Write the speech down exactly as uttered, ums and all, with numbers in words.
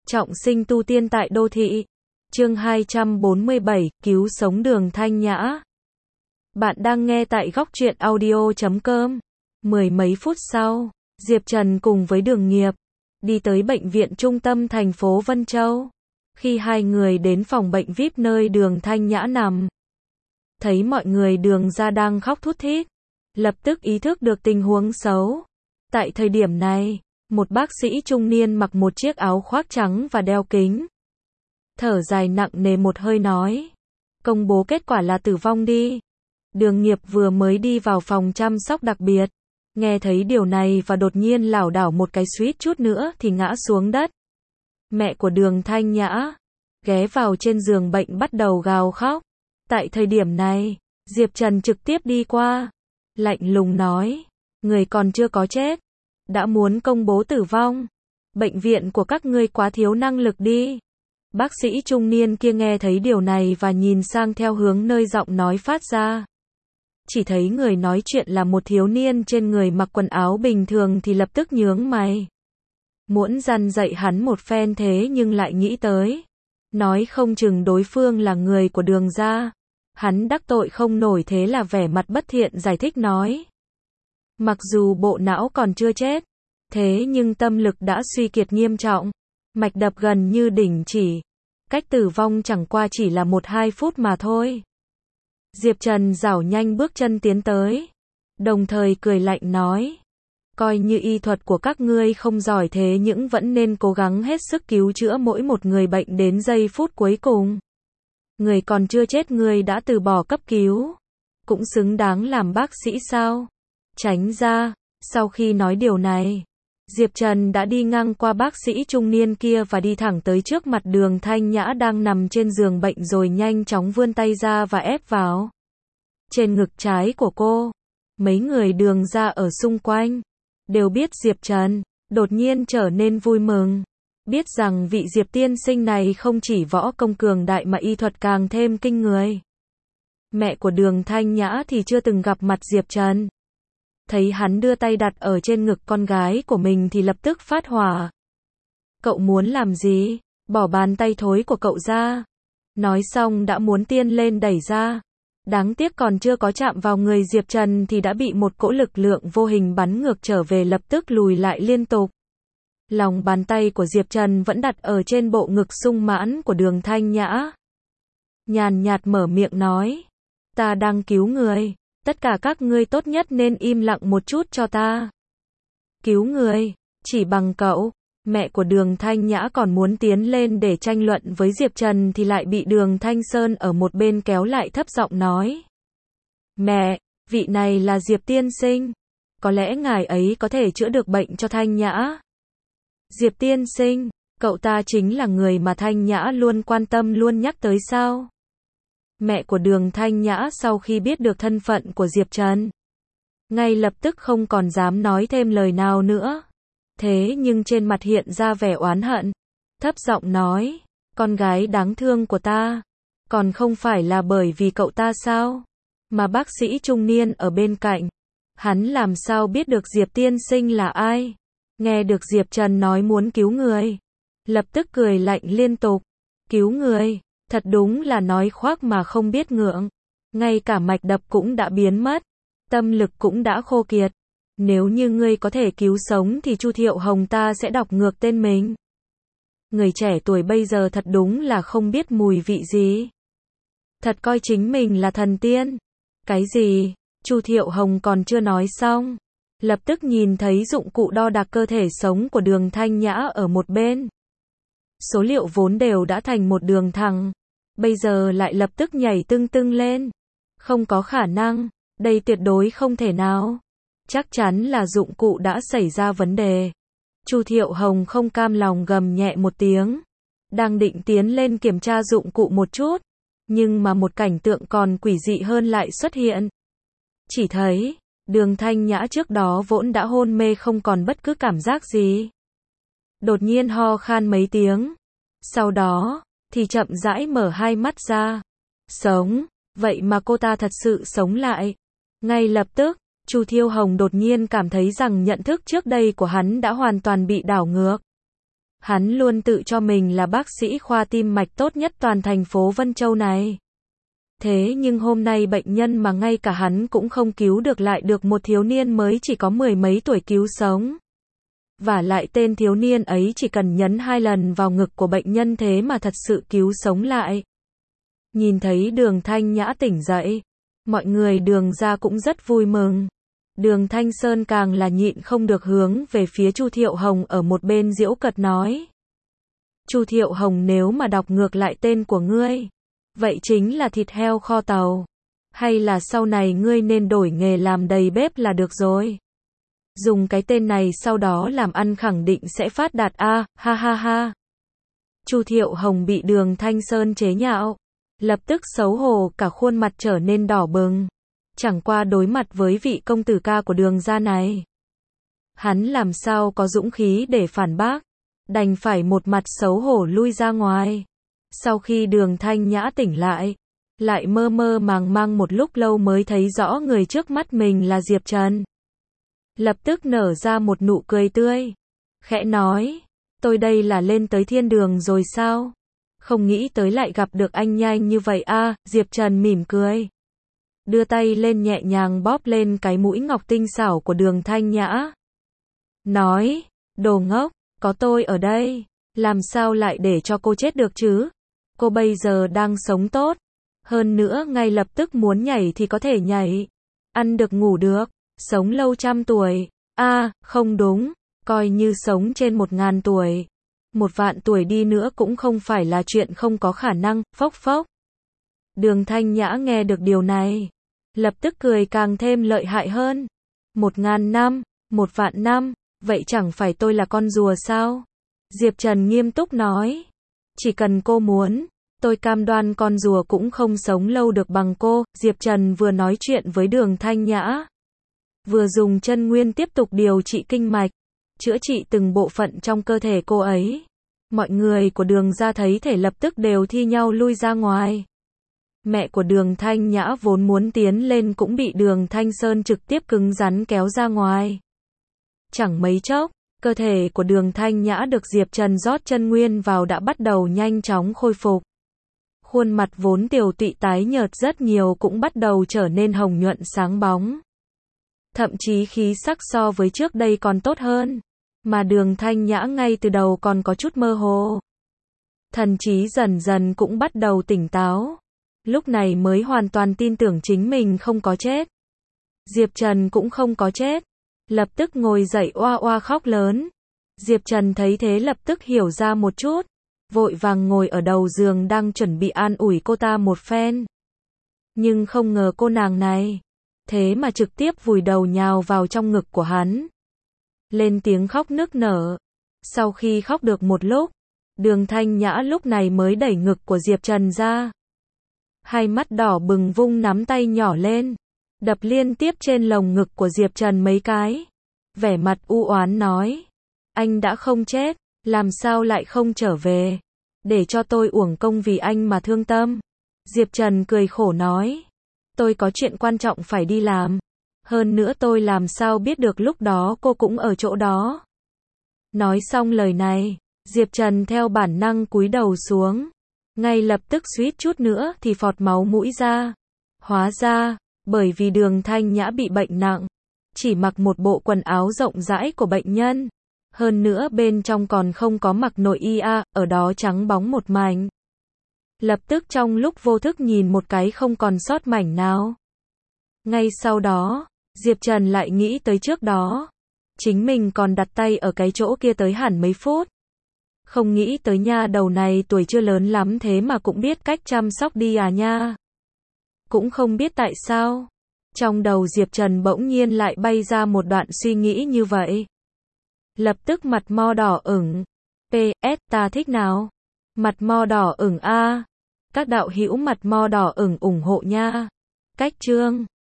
Trọng sinh tu tiên tại đô thị. Chương hai trăm bốn mươi bảy, cứu sống Đường Thanh Nhã. Bạn đang nghe tại góc truyện audio chấm com. Mười mấy phút sau, Diệp Trần cùng với Đường Nghiệp đi tới bệnh viện trung tâm thành phố Vân Châu. Khi hai người đến phòng bệnh vi ai pi nơi Đường Thanh Nhã nằm, thấy mọi người Đường gia đang khóc thút thít, lập tức ý thức được tình huống xấu. Tại thời điểm này, một bác sĩ trung niên mặc một chiếc áo khoác trắng và đeo kính, thở dài nặng nề một hơi nói: công bố kết quả là tử vong đi. Đường Nghiệp vừa mới đi vào phòng chăm sóc đặc biệt, nghe thấy điều này và đột nhiên lảo đảo một cái suýt chút nữa thì ngã xuống đất. Mẹ của Đường Thanh Nhã ghé vào trên giường bệnh bắt đầu gào khóc. Tại thời điểm này, Diệp Trần trực tiếp đi qua, lạnh lùng nói: người còn chưa có chết, đã muốn công bố tử vong. Bệnh viện của các ngươi quá thiếu năng lực đi. Bác sĩ trung niên kia nghe thấy điều này và nhìn sang theo hướng nơi giọng nói phát ra. Chỉ thấy người nói chuyện là một thiếu niên trên người mặc quần áo bình thường thì lập tức nhướng mày. Muốn răn dạy hắn một phen thế nhưng lại nghĩ tới, nói không chừng đối phương là người của Đường gia, hắn đắc tội không nổi, thế là vẻ mặt bất thiện giải thích nói: mặc dù bộ não còn chưa chết, thế nhưng tâm lực đã suy kiệt nghiêm trọng, mạch đập gần như đình chỉ, cách tử vong chẳng qua chỉ là một hai phút mà thôi. Diệp Trần giảo nhanh bước chân tiến tới, đồng thời cười lạnh nói: coi như y thuật của các ngươi không giỏi thế nhưng vẫn nên cố gắng hết sức cứu chữa mỗi một người bệnh đến giây phút cuối cùng. Người còn chưa chết ngươi đã từ bỏ cấp cứu, cũng xứng đáng làm bác sĩ sao? Tránh ra. Sau khi nói điều này, Diệp Trần đã đi ngang qua bác sĩ trung niên kia và đi thẳng tới trước mặt Đường Thanh Nhã đang nằm trên giường bệnh, rồi nhanh chóng vươn tay ra và ép vào trên ngực trái của cô. Mấy người Đường gia ở xung quanh đều biết Diệp Trần đột nhiên trở nên vui mừng, biết rằng vị Diệp tiên sinh này không chỉ võ công cường đại mà y thuật càng thêm kinh người. Mẹ của Đường Thanh Nhã thì chưa từng gặp mặt Diệp Trần, thấy hắn đưa tay đặt ở trên ngực con gái của mình thì lập tức phát hỏa. Cậu muốn làm gì? Bỏ bàn tay thối của cậu ra. Nói xong đã muốn tiên lên đẩy ra. Đáng tiếc còn chưa có chạm vào người Diệp Trần thì đã bị một cỗ lực lượng vô hình bắn ngược trở về, lập tức lùi lại liên tục. Lòng bàn tay của Diệp Trần vẫn đặt ở trên bộ ngực sung mãn của Đường Thanh Nhã. Nhàn nhạt mở miệng nói: ta đang cứu người, tất cả các ngươi tốt nhất nên im lặng một chút cho ta. Cứu người? Chỉ bằng cậu? Mẹ của Đường Thanh Nhã còn muốn tiến lên để tranh luận với Diệp Trần thì lại bị Đường Thanh Sơn ở một bên kéo lại, thấp giọng nói: mẹ, vị này là Diệp tiên sinh, có lẽ ngài ấy có thể chữa được bệnh cho Thanh Nhã. Diệp tiên sinh, cậu ta chính là người mà Thanh Nhã luôn quan tâm luôn nhắc tới sao? Mẹ của Đường Thanh Nhã sau khi biết được thân phận của Diệp Trần, ngay lập tức không còn dám nói thêm lời nào nữa. Thế nhưng trên mặt hiện ra vẻ oán hận, thấp giọng nói: con gái đáng thương của ta, còn không phải là bởi vì cậu ta sao? Mà bác sĩ trung niên ở bên cạnh, hắn làm sao biết được Diệp tiên sinh là ai? Nghe được Diệp Trần nói muốn cứu người, lập tức cười lạnh liên tục. Cứu người? Thật đúng là nói khoác mà không biết ngượng. Ngay cả mạch đập cũng đã biến mất, tâm lực cũng đã khô kiệt. Nếu như ngươi có thể cứu sống thì Chu Thiệu Hồng ta sẽ đọc ngược tên mình. Người trẻ tuổi bây giờ thật đúng là không biết mùi vị gì. Thật coi chính mình là thần tiên. Cái gì? Chu Thiệu Hồng còn chưa nói xong, lập tức nhìn thấy dụng cụ đo đạc cơ thể sống của Đường Thanh Nhã ở một bên. Số liệu vốn đều đã thành một đường thẳng, bây giờ lại lập tức nhảy tưng tưng lên. Không có khả năng, đây tuyệt đối không thể nào. Chắc chắn là dụng cụ đã xảy ra vấn đề. Chu Thiệu Hồng không cam lòng gầm nhẹ một tiếng, đang định tiến lên kiểm tra dụng cụ một chút, nhưng mà một cảnh tượng còn quỷ dị hơn lại xuất hiện. Chỉ thấy, Đường Thanh Nhã trước đó vốn đã hôn mê không còn bất cứ cảm giác gì, đột nhiên ho khan mấy tiếng, sau đó thì chậm rãi mở hai mắt ra. Sống, vậy mà cô ta thật sự sống lại. Ngay lập tức, Chu Thiêu Hồng đột nhiên cảm thấy rằng nhận thức trước đây của hắn đã hoàn toàn bị đảo ngược. Hắn luôn tự cho mình là bác sĩ khoa tim mạch tốt nhất toàn thành phố Vân Châu này. Thế nhưng hôm nay bệnh nhân mà ngay cả hắn cũng không cứu được lại được một thiếu niên mới chỉ có mười mấy tuổi cứu sống. Và lại tên thiếu niên ấy chỉ cần nhấn hai lần vào ngực của bệnh nhân thế mà thật sự cứu sống lại. Nhìn thấy Đường Thanh Nhã tỉnh dậy, mọi người Đường gia cũng rất vui mừng. Đường Thanh Sơn càng là nhịn không được hướng về phía Chu Thiệu Hồng ở một bên giễu cợt nói. Chu Thiệu Hồng, nếu mà đọc ngược lại tên của ngươi, vậy chính là thịt heo kho tàu. Hay là sau này ngươi nên đổi nghề làm đầy bếp là được rồi. Dùng cái tên này sau đó làm ăn khẳng định sẽ phát đạt a, ha ha ha. Chu Thiệu Hồng bị Đường Thanh Sơn chế nhạo, lập tức xấu hổ cả khuôn mặt trở nên đỏ bừng. Chẳng qua đối mặt với vị công tử ca của Đường gia này, hắn làm sao có dũng khí để phản bác, đành phải một mặt xấu hổ lui ra ngoài. Sau khi Đường Thanh Nhã tỉnh lại, lại mơ mơ màng màng một lúc lâu mới thấy rõ người trước mắt mình là Diệp Trần. Lập tức nở ra một nụ cười tươi, khẽ nói, tôi đây là lên tới thiên đường rồi sao? Không nghĩ tới lại gặp được anh nhanh như vậy a. À, Diệp Trần mỉm cười, đưa tay lên nhẹ nhàng bóp lên cái mũi ngọc tinh xảo của Đường Thanh Nhã. Nói, đồ ngốc, có tôi ở đây, làm sao lại để cho cô chết được chứ? Cô bây giờ đang sống tốt, hơn nữa ngay lập tức muốn nhảy thì có thể nhảy, ăn được ngủ được, sống lâu trăm tuổi, a à, không đúng, coi như sống trên một ngàn tuổi, một vạn tuổi đi nữa cũng không phải là chuyện không có khả năng, phốc phốc. Đường Thanh Nhã nghe được điều này, lập tức cười càng thêm lợi hại hơn. Một ngàn năm, một vạn năm, vậy chẳng phải tôi là con rùa sao? Diệp Trần nghiêm túc nói, chỉ cần cô muốn, tôi cam đoan con rùa cũng không sống lâu được bằng cô. Diệp Trần vừa nói chuyện với Đường Thanh Nhã, vừa dùng chân nguyên tiếp tục điều trị kinh mạch, chữa trị từng bộ phận trong cơ thể cô ấy. Mọi người của Đường gia thấy thể lập tức đều thi nhau lui ra ngoài. Mẹ của Đường Thanh Nhã vốn muốn tiến lên cũng bị Đường Thanh Sơn trực tiếp cứng rắn kéo ra ngoài. Chẳng mấy chốc, cơ thể của Đường Thanh Nhã được Diệp Trần rót chân nguyên vào đã bắt đầu nhanh chóng khôi phục. Khuôn mặt vốn tiều tụy tái nhợt rất nhiều cũng bắt đầu trở nên hồng nhuận sáng bóng. Thậm chí khí sắc so với trước đây còn tốt hơn. Mà Đường Thanh Nhã ngay từ đầu còn có chút mơ hồ. Thần trí dần dần cũng bắt đầu tỉnh táo. Lúc này mới hoàn toàn tin tưởng chính mình không có chết. Diệp Trần cũng không có chết. Lập tức ngồi dậy oa oa khóc lớn. Diệp Trần thấy thế lập tức hiểu ra một chút. Vội vàng ngồi ở đầu giường đang chuẩn bị an ủi cô ta một phen. Nhưng không ngờ cô nàng này, thế mà trực tiếp vùi đầu nhào vào trong ngực của hắn. Lên tiếng khóc nức nở. Sau khi khóc được một lúc, Đường Thanh Nhã lúc này mới đẩy ngực của Diệp Trần ra. Hai mắt đỏ bừng vung nắm tay nhỏ lên, đập liên tiếp trên lồng ngực của Diệp Trần mấy cái. Vẻ mặt u oán nói, anh đã không chết, làm sao lại không trở về, để cho tôi uổng công vì anh mà thương tâm. Diệp Trần cười khổ nói, tôi có chuyện quan trọng phải đi làm. Hơn nữa tôi làm sao biết được lúc đó cô cũng ở chỗ đó. Nói xong lời này, Diệp Trần theo bản năng cúi đầu xuống. Ngay lập tức suýt chút nữa thì phọt máu mũi ra. Hóa ra, bởi vì Đường Thanh Nhã bị bệnh nặng, chỉ mặc một bộ quần áo rộng rãi của bệnh nhân. Hơn nữa bên trong còn không có mặc nội y a, ở đó trắng bóng một mảnh. Lập tức trong lúc vô thức nhìn một cái không còn sót mảnh nào. Ngay sau đó, Diệp Trần lại nghĩ tới trước đó. Chính mình còn đặt tay ở cái chỗ kia tới hẳn mấy phút. Không nghĩ tới nha đầu này tuổi chưa lớn lắm thế mà cũng biết cách chăm sóc đi à nha. Cũng không biết tại sao. Trong đầu Diệp Trần bỗng nhiên lại bay ra một đoạn suy nghĩ như vậy. Lập tức mặt mo đỏ ửng. pê ét ta thích nào? Mặt mo đỏ ửng a. Các đạo hữu mặt mo đỏ ửng ủng hộ nha. Cách chương